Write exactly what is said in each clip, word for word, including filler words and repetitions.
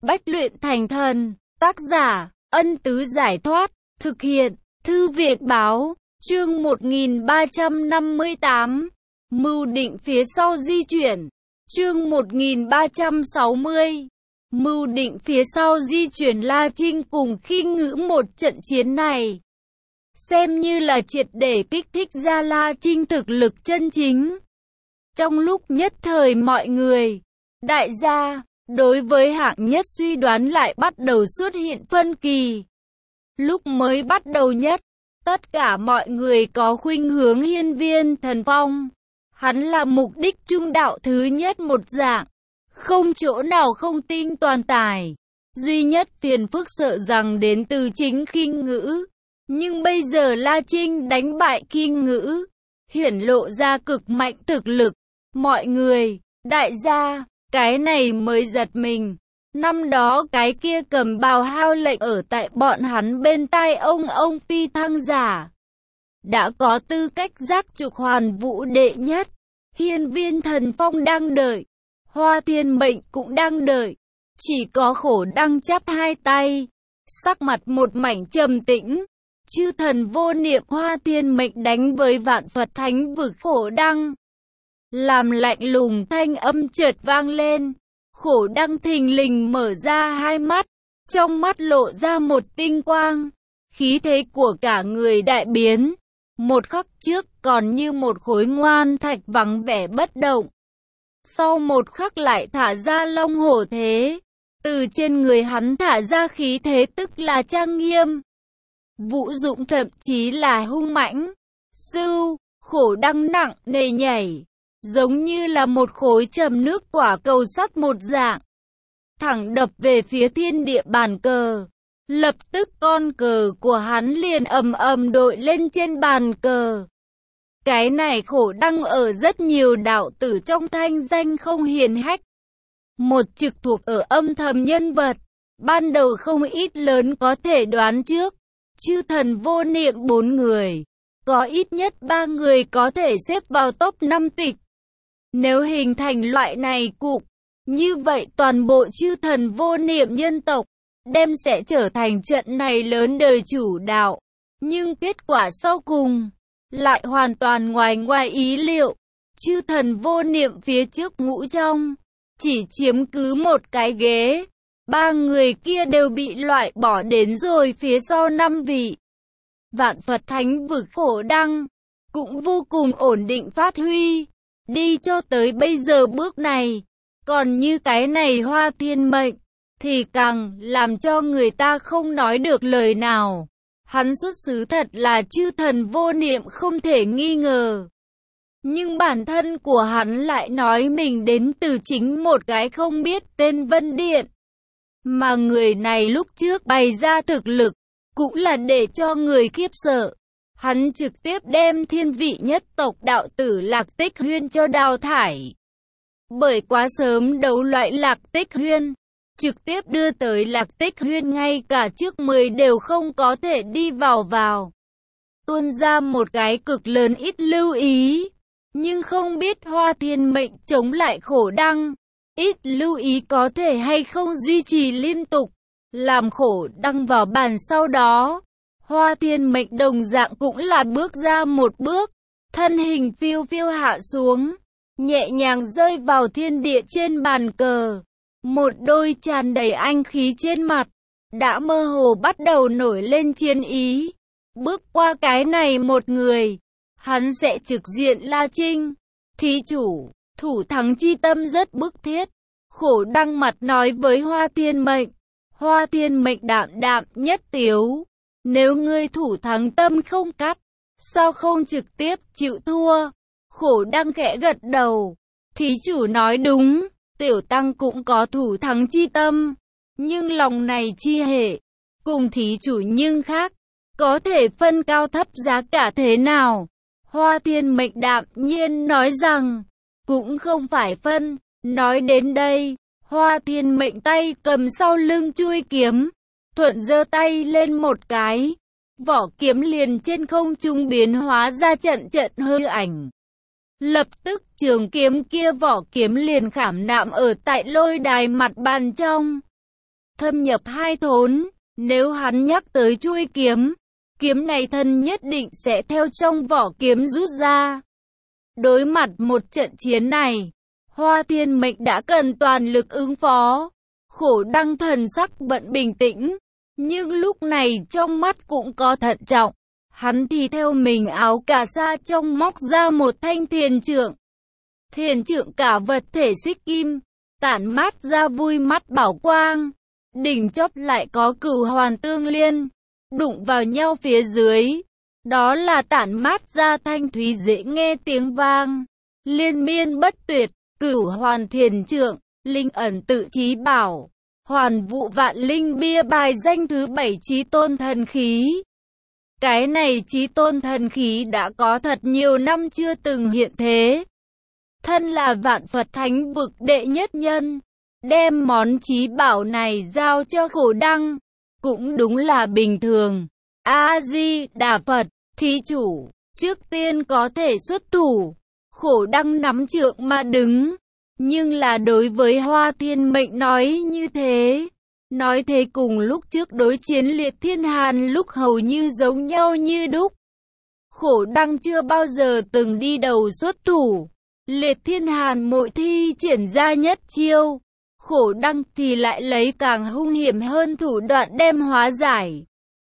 Bách luyện thành thần. Tác giả, Ân Tứ Giải Thoát. Thực hiện, Thư viện Báo. Chương một nghìn ba trăm năm mươi tám. Mưu định phía sau di chuyển. Chương một nghìn ba trăm sáu mươi. Mưu định phía sau di chuyển. La Trinh cùng Khinh Ngữ một trận chiến này xem như là triệt để kích thích ra La Trinh thực lực chân chính. Trong lúc nhất thời mọi người, đại gia, đối với hạng nhất suy đoán lại bắt đầu xuất hiện phân kỳ. Lúc mới bắt đầu nhất, tất cả mọi người có khuynh hướng Hiên Viên Thần Phong. Hắn là mục đích trung đạo thứ nhất một dạng, không chỗ nào không tin toàn tài. Duy nhất phiền phức sợ rằng đến từ chính Khinh Ngữ. Nhưng bây giờ La Trinh đánh bại Khinh Ngữ, hiển lộ ra cực mạnh thực lực. Mọi người, đại gia, cái này mới giật mình. Năm đó cái kia cầm bào hao lệnh ở tại bọn hắn bên tai ông ông phi thăng giả, đã có tư cách giác trục hoàn vũ đệ nhất. Hiên Viên Thần Phong đang đợi, Hoa Thiên Mệnh cũng đang đợi. Chỉ có Khổ Đăng chắp hai tay, sắc mặt một mảnh trầm tĩnh. Chư thần vô niệm Hoa Thiên Mệnh đánh với Vạn Phật Thánh vực Khổ Đăng. Làm lạnh lùng thanh âm chợt vang lên. Khổ Đăng thình lình mở ra hai mắt, trong mắt lộ ra một tinh quang. Khí thế của cả người đại biến. Một khắc trước còn như một khối ngoan thạch vắng vẻ bất động, sau một khắc lại thả ra long hổ thế. Từ trên người hắn thả ra khí thế tức là trang nghiêm, vũ dũng, thậm chí là hung mãnh. Sưu, Khổ Đăng nặng nề nhảy, giống như là một khối trầm nước quả cầu sắt một dạng, thẳng đập về phía thiên địa bàn cờ. Lập tức con cờ của hắn liền ầm ầm đội lên trên bàn cờ. Cái này Khổ Đăng ở rất nhiều đạo tử trong thanh danh không hiển hách, một trực thuộc ở âm thầm nhân vật. Ban đầu không ít lớn có thể đoán trước, chư thần vô niệm bốn người, có ít nhất ba người có thể xếp vào top năm tịch. Nếu hình thành loại này cục, như vậy toàn bộ chư thần vô niệm nhân tộc đem sẽ trở thành trận này lớn đời chủ đạo. Nhưng kết quả sau cùng lại hoàn toàn ngoài ngoài ý liệu. Chư thần vô niệm phía trước ngũ trong chỉ chiếm cứ một cái ghế, ba người kia đều bị loại bỏ đến rồi phía sau năm vị. Vạn Phật Thánh vực Khổ Đăng cũng vô cùng ổn định phát huy, đi cho tới bây giờ bước này. Còn như cái này Hoa Thiên Mệnh thì càng làm cho người ta không nói được lời nào. Hắn xuất xứ thật là chư thần vô niệm không thể nghi ngờ. Nhưng bản thân của hắn lại nói mình đến từ chính một cái không biết tên Vân Điện. Mà người này lúc trước bày ra thực lực, cũng là để cho người khiếp sợ. Hắn trực tiếp đem thiên vị nhất tộc đạo tử Lạc Tích Huyên cho đào thải. Bởi quá sớm đấu loại Lạc Tích Huyên, trực tiếp đưa tới Lạc Tích Huyên ngay cả trước mười đều không có thể đi vào vào. Tuôn ra một cái cực lớn ít lưu ý. Nhưng không biết Hoa Thiên Mệnh chống lại Khổ Đăng, ít lưu ý có thể hay không duy trì liên tục. Làm Khổ Đăng vào bàn sau đó, Hoa Thiên Mệnh đồng dạng cũng là bước ra một bước, thân hình phiêu phiêu hạ xuống, nhẹ nhàng rơi vào thiên địa trên bàn cờ. Một đôi tràn đầy anh khí trên mặt, đã mơ hồ bắt đầu nổi lên chiến ý. Bước qua cái này một người, hắn sẽ trực diện La Trinh. Thí chủ, thủ thắng chi tâm rất bức thiết. Khổ Đăng mặt nói với Hoa Thiên Mệnh. Hoa Thiên Mệnh đạm đạm nhất tiếu. Nếu ngươi thủ thắng tâm không cắt, sao không trực tiếp chịu thua? Khổ Đăng khẽ gật đầu. Thí chủ nói đúng, tiểu tăng cũng có thủ thắng chi tâm. Nhưng lòng này chi hệ, cùng thí chủ nhưng khác, có thể phân cao thấp giá cả thế nào? Hoa Thiên Mệnh đạm nhiên nói rằng, cũng không phải phân. Nói đến đây, Hoa Thiên Mệnh tay cầm sau lưng chuôi kiếm, thuận giơ tay lên một cái, vỏ kiếm liền trên không trung biến hóa ra trận trận hư ảnh. Lập tức trường kiếm kia vỏ kiếm liền khảm nạm ở tại lôi đài mặt bàn trong. thâm nhập hai thốn. Nếu hắn nhắc tới chuôi kiếm, kiếm này thân nhất định sẽ theo trong vỏ kiếm rút ra. Đối mặt một trận chiến này, Hoa Thiên Mệnh đã cần toàn lực ứng phó. Khổ Đăng thần sắc vẫn bình tĩnh, nhưng lúc này trong mắt cũng có thận trọng. Hắn thì theo mình áo cà sa trong móc ra một thanh thiền trượng. Thiền trượng cả vật thể xích kim, tản mát ra vui mắt bảo quang. Đỉnh chóp lại có cửu hoàn tương liên, đụng vào nhau phía dưới. Đó là tản mát ra thanh thúy dễ nghe tiếng vang, liên miên bất tuyệt. Cửu hoàn thiền trượng, linh ẩn tự chí bảo, hoàn vụ vạn linh bia bài danh thứ bảy chí tôn thần khí. Cái này chí tôn thần khí đã có thật nhiều năm chưa từng hiện thế. Thân là vạn Phật thánh vực đệ nhất nhân, đem món chí bảo này giao cho Khổ Đăng, cũng đúng là bình thường. A-di-đà Phật, thí chủ, trước tiên có thể xuất thủ. Khổ Đăng nắm trượng mà đứng, nhưng là đối với Hoa Thiên Mệnh nói như thế. Nói thế cùng lúc trước đối chiến Liệt Thiên Hàn lúc hầu như giống nhau như đúc. Khổ Đăng chưa bao giờ từng đi đầu xuất thủ. Liệt Thiên Hàn mỗi thi triển ra nhất chiêu, Khổ Đăng thì lại lấy càng hung hiểm hơn thủ đoạn đem hóa giải.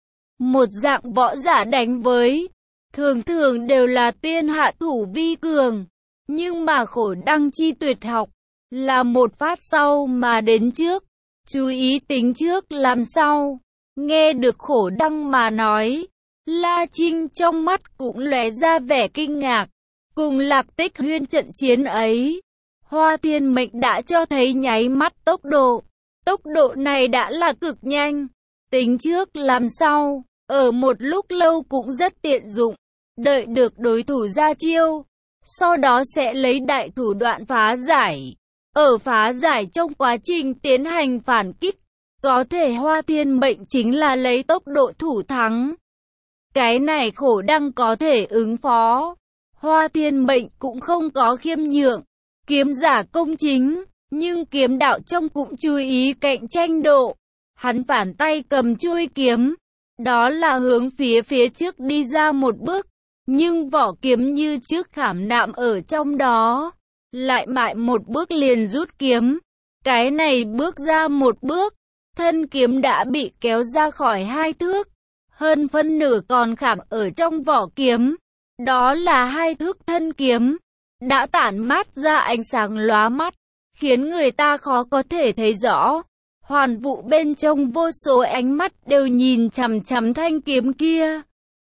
Một dạng võ giả đánh với, thường thường đều là tiên hạ thủ vi cường, nhưng mà Khổ Đăng chi tuyệt học, là một phát sau mà đến trước, chú ý tính trước làm sau. Nghe được Khổ Đăng mà nói, La Trinh trong mắt cũng lóe ra vẻ kinh ngạc. Cùng Lạc Tích Huyên trận chiến ấy, Hoa Thiên Mệnh đã cho thấy nháy mắt tốc độ. Tốc độ này đã là cực nhanh, tính trước làm sau, ở một lúc lâu cũng rất tiện dụng. Đợi được đối thủ ra chiêu, sau đó sẽ lấy đại thủ đoạn phá giải. Ở phá giải trong quá trình tiến hành phản kích, có thể Hoa Thiên Mệnh chính là lấy tốc độ thủ thắng. Cái này Khổ Đăng có thể ứng phó. Hoa Thiên Mệnh cũng không có khiêm nhượng, kiếm giả công chính, nhưng kiếm đạo trong cũng chú ý cạnh tranh độ. Hắn phản tay cầm chuôi kiếm, đó là hướng phía phía trước đi ra một bước, nhưng vỏ kiếm như trước khảm nạm ở trong đó. Lại mại một bước liền rút kiếm, cái này bước ra một bước, thân kiếm đã bị kéo ra khỏi hai thước, hơn phân nửa còn khảm ở trong vỏ kiếm. Đó là hai thước thân kiếm, đã tản mát ra ánh sáng lóa mắt, khiến người ta khó có thể thấy rõ. Hoàn vụ bên trong vô số ánh mắt đều nhìn chằm chằm thanh kiếm kia.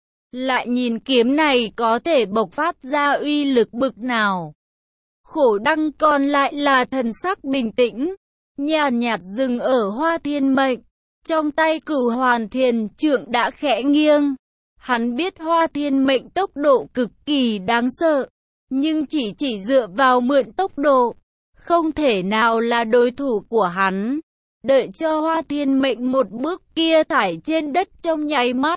Lại nhìn kiếm này có thể bộc phát ra uy lực bực nào. Khổ Đăng còn lại là thần sắc bình tĩnh, nhàn nhạt dừng ở Hoa Thiên Mệnh. Trong tay cửu hoàn thiền trượng đã khẽ nghiêng. Hắn biết Hoa Thiên Mệnh tốc độ cực kỳ đáng sợ, nhưng chỉ chỉ dựa vào mượn tốc độ, không thể nào là đối thủ của hắn. Đợi cho Hoa Thiên Mệnh một bước kia thải trên đất trong nháy mắt,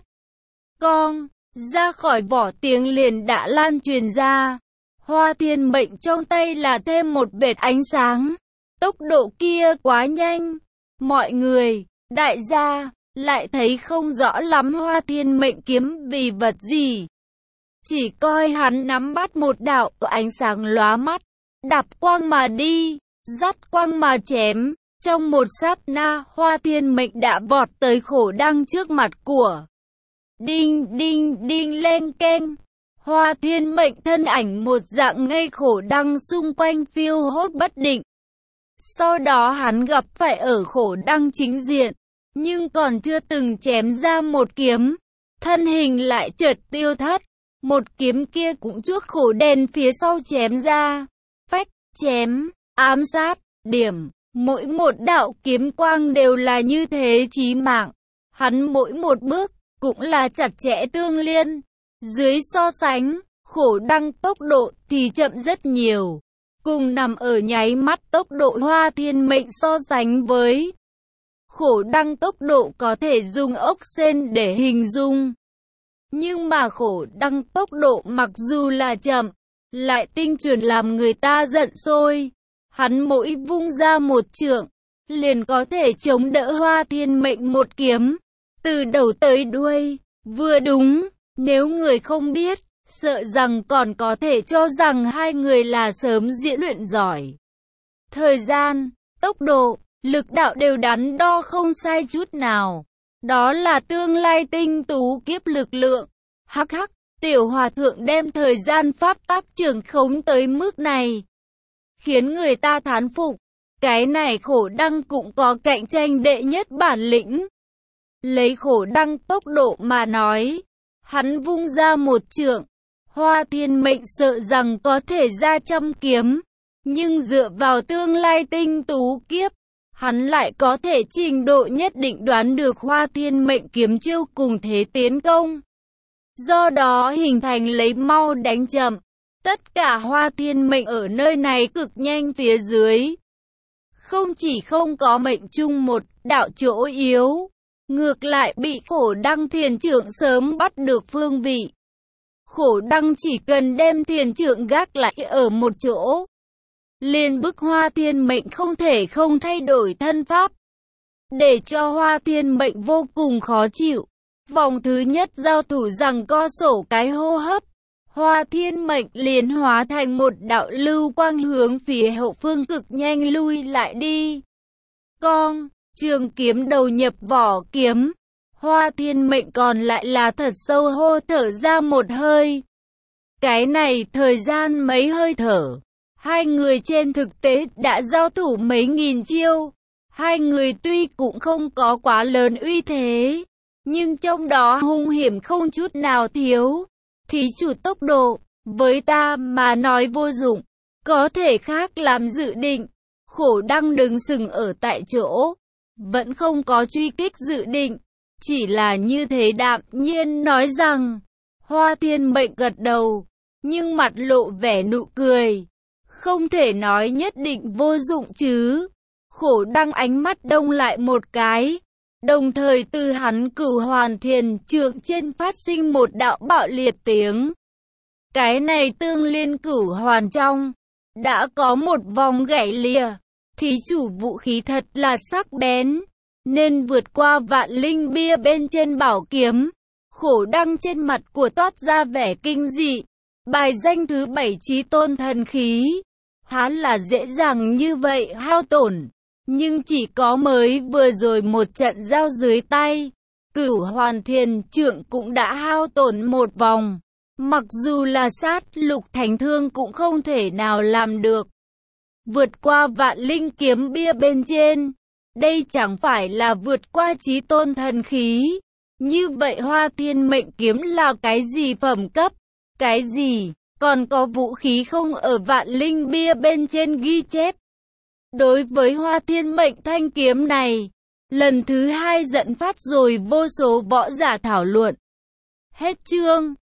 cong ra khỏi vỏ tiếng liền đã lan truyền ra. Hoa Thiên Mệnh trong tay là thêm một vệt ánh sáng. Tốc độ kia quá nhanh, mọi người, đại gia lại thấy không rõ lắm Hoa Thiên Mệnh kiếm vì vật gì. Chỉ coi hắn nắm bắt một đạo ánh sáng lóa mắt, đạp quang mà đi, dắt quang mà chém. Trong một sát na, Hoa Thiên Mệnh đã vọt tới Khổ Đăng trước mặt của. Đinh đinh đinh len keng. Hoa Thiên Mệnh thân ảnh một dạng ngây Khổ Đăng xung quanh phiêu hốt bất định. Sau đó hắn gặp phải ở Khổ Đăng chính diện, nhưng còn chưa từng chém ra một kiếm, thân hình lại chợt tiêu thất. Một kiếm kia cũng chuốc Khổ Đen phía sau chém ra, phách, chém, ám sát, điểm. Mỗi một đạo kiếm quang đều là như thế chí mạng. Hắn mỗi một bước cũng là chặt chẽ tương liên. Dưới so sánh, Khổ Đăng tốc độ thì chậm rất nhiều. Cùng nằm ở nháy mắt tốc độ Hoa Thiên Mệnh so sánh với. Khổ Đăng tốc độ có thể dùng ốc sên để hình dung. Nhưng mà Khổ Đăng tốc độ mặc dù là chậm, lại tinh chuẩn làm người ta giận sôi. Hắn mỗi vung ra một trượng, liền có thể chống đỡ Hoa Thiên Mệnh một kiếm, từ đầu tới đuôi, vừa đúng, nếu người không biết, sợ rằng còn có thể cho rằng hai người là sớm diễn luyện giỏi. Thời gian, tốc độ, lực đạo đều đắn đo không sai chút nào. Đó là tương lai tinh tú kiếp lực lượng. Hắc hắc, tiểu hòa thượng đem thời gian pháp tắc trường khống tới mức này, khiến người ta thán phục. Cái này Khổ Đăng cũng có cạnh tranh đệ nhất bản lĩnh. Lấy Khổ Đăng tốc độ mà nói, hắn vung ra một trượng, Hoa Thiên Mệnh sợ rằng có thể ra trăm kiếm, nhưng dựa vào tương lai tinh tú kiếp, hắn lại có thể trình độ nhất định đoán được Hoa Thiên Mệnh kiếm chiêu cùng thế tiến công. Do đó hình thành lấy mau đánh chậm, tất cả Hoa Thiên Mệnh ở nơi này cực nhanh phía dưới. Không chỉ không có mệnh chung một đạo chỗ yếu, ngược lại bị Khổ Đăng thiền trượng sớm bắt được phương vị. Khổ Đăng chỉ cần đem thiền trượng gác lại ở một chỗ, liền bức Hoa Thiên Mệnh không thể không thay đổi thân pháp, để cho Hoa Thiên Mệnh vô cùng khó chịu. Vòng thứ nhất giao thủ rằng co sổ cái hô hấp, Hoa Thiên Mệnh liền hóa thành một đạo lưu quang hướng phía hậu phương cực nhanh lui lại đi. Cong, trường kiếm đầu nhập vỏ kiếm, Hoa Thiên Mệnh còn lại là thật sâu hô thở ra một hơi. Cái này thời gian mấy hơi thở, hai người trên thực tế đã giao thủ mấy nghìn chiêu. Hai người tuy cũng không có quá lớn uy thế, nhưng trong đó hung hiểm không chút nào thiếu. Thí chủ tốc độ, với ta mà nói vô dụng, có thể khác làm dự định. Khổ Đăng đứng sừng ở tại chỗ, vẫn không có truy kích dự định, chỉ là như thế đạm nhiên nói rằng. Hoa Thiên Mệnh gật đầu, nhưng mặt lộ vẻ nụ cười. Không thể nói nhất định vô dụng chứ. Khổ Đăng ánh mắt đông lại một cái, đồng thời từ hắn Cửu Hoàn thiền trượng trên phát sinh một đạo bạo liệt tiếng. Cái này tương liên Cửu Hoàn trong đã có một vòng gãy lìa. Thí chủ vũ khí thật là sắc bén, nên vượt qua vạn linh bia bên trên bảo kiếm. Khổ Đăng trên mặt của toát ra vẻ kinh dị. Bài danh thứ bảy chí tôn thần khí, há là dễ dàng như vậy hao tổn. Nhưng chỉ có mới vừa rồi một trận giao dưới tay, Cửu Hoàn thiền trượng cũng đã hao tổn một vòng. Mặc dù là sát lục thánh thương cũng không thể nào làm được. Vượt qua vạn linh kiếm bia bên trên, đây chẳng phải là vượt qua chí tôn thần khí. Như vậy Hoa Thiên Mệnh kiếm là cái gì phẩm cấp? Cái gì? Còn có vũ khí không ở vạn linh bia bên trên ghi chép? Đối với Hoa Thiên Mệnh thanh kiếm này, lần thứ hai dẫn phát rồi vô số võ giả thảo luận. Hết chương.